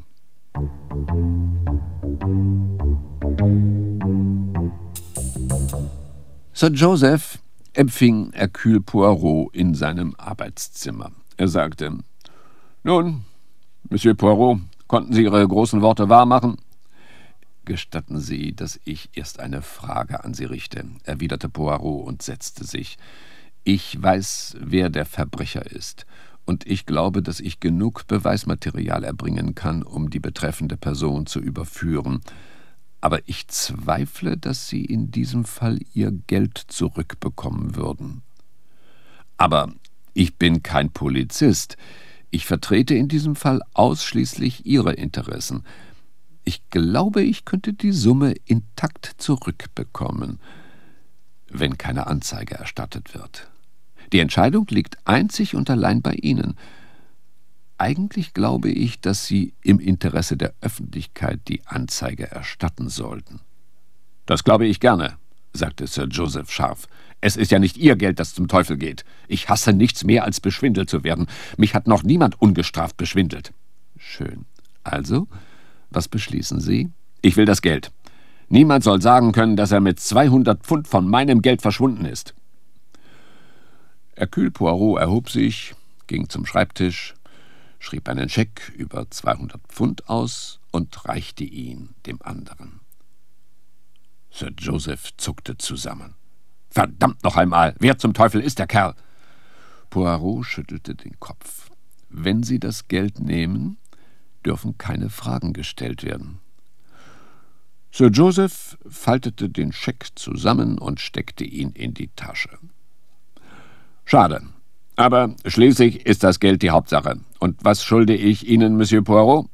Sir Joseph empfing Hercule Poirot in seinem Arbeitszimmer. Er sagte: »Nun, Monsieur Poirot, konnten Sie Ihre großen Worte wahrmachen?« »Gestatten Sie, dass ich erst eine Frage an Sie richte«, erwiderte Poirot und setzte sich. »Ich weiß, wer der Verbrecher ist, und ich glaube, dass ich genug Beweismaterial erbringen kann, um die betreffende Person zu überführen. Aber ich zweifle, dass Sie in diesem Fall Ihr Geld zurückbekommen würden.« »Aber ich bin kein Polizist. Ich vertrete in diesem Fall ausschließlich Ihre Interessen. Ich glaube, ich könnte die Summe intakt zurückbekommen, wenn keine Anzeige erstattet wird. Die Entscheidung liegt einzig und allein bei Ihnen. Eigentlich glaube ich, dass Sie im Interesse der Öffentlichkeit die Anzeige erstatten sollten.« »Das glaube ich gerne«, sagte Sir Joseph scharf. »Es ist ja nicht Ihr Geld, das zum Teufel geht. Ich hasse nichts mehr, als beschwindelt zu werden. Mich hat noch niemand ungestraft beschwindelt.« »Schön. Also, was beschließen Sie?« »Ich will das Geld. Niemand soll sagen können, dass er mit zweihundert Pfund von meinem Geld verschwunden ist.« Hercule Poirot erhob sich, ging zum Schreibtisch, schrieb einen Scheck über zweihundert Pfund aus und reichte ihn dem anderen. Sir Joseph zuckte zusammen. »Verdammt noch einmal! Wer zum Teufel ist der Kerl?« Poirot schüttelte den Kopf. »Wenn Sie das Geld nehmen, dürfen keine Fragen gestellt werden.« Sir Joseph faltete den Scheck zusammen und steckte ihn in die Tasche. »Schade. Aber schließlich ist das Geld die Hauptsache. Und was schulde ich Ihnen, Monsieur Poirot?«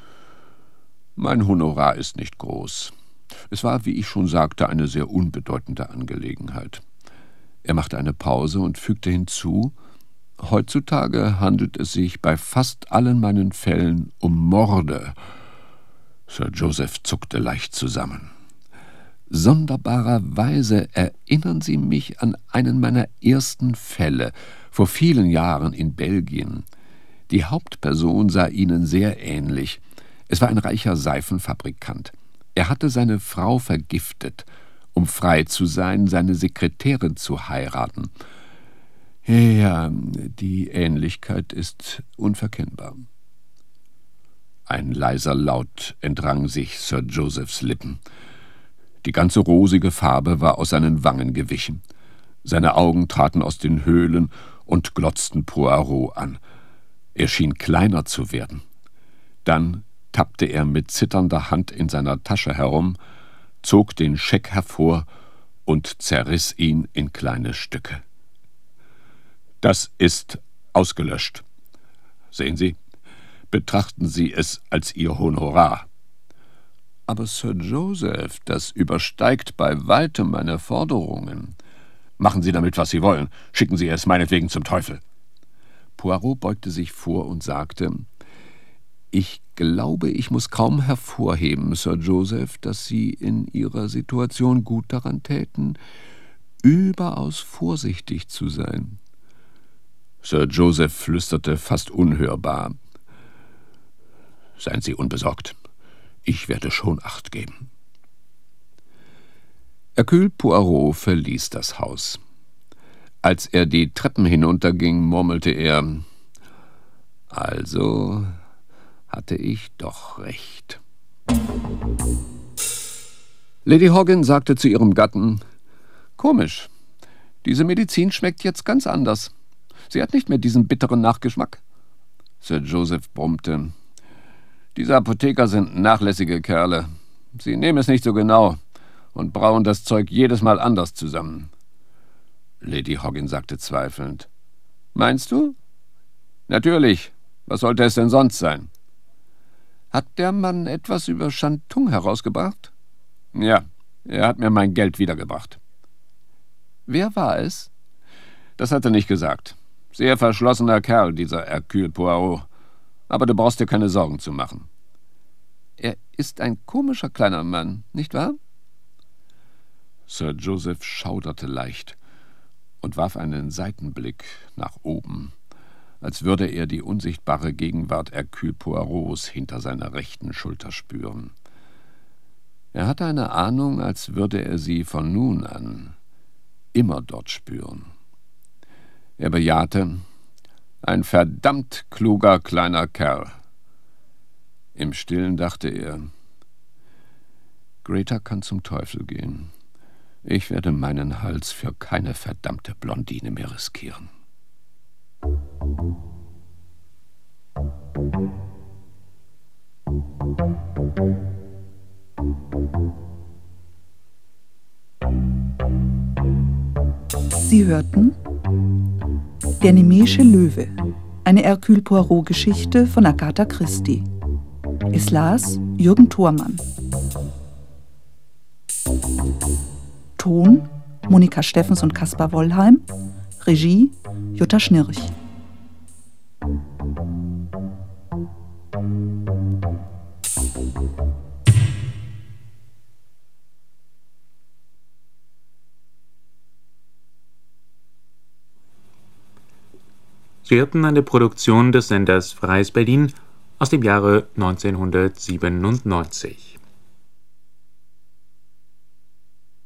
»Mein Honorar ist nicht groß. Es war, wie ich schon sagte, eine sehr unbedeutende Angelegenheit. Er machte eine Pause und fügte hinzu: »Heutzutage handelt es sich bei fast allen meinen Fällen um Morde.« Sir Joseph zuckte leicht zusammen. »Sonderbarerweise erinnern Sie mich an einen meiner ersten Fälle, vor vielen Jahren in Belgien. Die Hauptperson sah Ihnen sehr ähnlich. Es war ein reicher Seifenfabrikant. Er hatte seine Frau vergiftet, um frei zu sein, seine Sekretärin zu heiraten. Ja, die Ähnlichkeit ist unverkennbar.« Ein leiser Laut entrang sich Sir Josephs Lippen. Die ganze rosige Farbe war aus seinen Wangen gewichen. Seine Augen traten aus den Höhlen und glotzten Poirot an. Er schien kleiner zu werden. Dann tappte er mit zitternder Hand in seiner Tasche herum, zog den Scheck hervor und zerriss ihn in kleine Stücke. »Das ist ausgelöscht. Sehen Sie, betrachten Sie es als Ihr Honorar.« »Aber Sir Joseph, das übersteigt bei weitem meine Forderungen.« »Machen Sie damit, was Sie wollen. Schicken Sie es meinetwegen zum Teufel.« Poirot beugte sich vor und sagte: »Ich glaube, ich muss kaum hervorheben, Sir Joseph, dass Sie in Ihrer Situation gut daran täten, überaus vorsichtig zu sein.« Sir Joseph flüsterte fast unhörbar: »Seien Sie unbesorgt. Ich werde schon Acht geben.« Hercule Poirot verließ das Haus. Als er die Treppen hinunterging, murmelte er: »Also hatte ich doch recht.« Lady Hoggin sagte zu ihrem Gatten: »Komisch, diese Medizin schmeckt jetzt ganz anders. Sie hat nicht mehr diesen bitteren Nachgeschmack.« Sir Joseph brummte: »Diese Apotheker sind nachlässige Kerle. Sie nehmen es nicht so genau und brauen das Zeug jedes Mal anders zusammen.« Lady Hoggin sagte zweifelnd: »Meinst du?« »Natürlich. Was sollte es denn sonst sein?« »Hat der Mann etwas über Shantung herausgebracht?« »Ja, er hat mir mein Geld wiedergebracht.« »Wer war es?« »Das hat er nicht gesagt. Sehr verschlossener Kerl, dieser Hercule Poirot. Aber du brauchst dir keine Sorgen zu machen.« »Er ist ein komischer kleiner Mann, nicht wahr?« Sir Joseph schauderte leicht und warf einen Seitenblick nach oben, als würde er die unsichtbare Gegenwart Hercule Poirots hinter seiner rechten Schulter spüren. Er hatte eine Ahnung, als würde er sie von nun an immer dort spüren. Er bejahte: »Ein verdammt kluger kleiner Kerl.« Im Stillen dachte er: »Greta kann zum Teufel gehen. Ich werde meinen Hals für keine verdammte Blondine mehr riskieren.« Sie hörten Der Nemesche Löwe, eine Hercule Poirot-Geschichte von Agatha Christie. Es las Jürgen Thormann. Ton Monika Steffens und Kaspar Wollheim. Regie Jutta Schnirch. Sie hörten eine Produktion des Senders Freies Berlin aus dem Jahre neunzehnhundertsiebenundneunzig.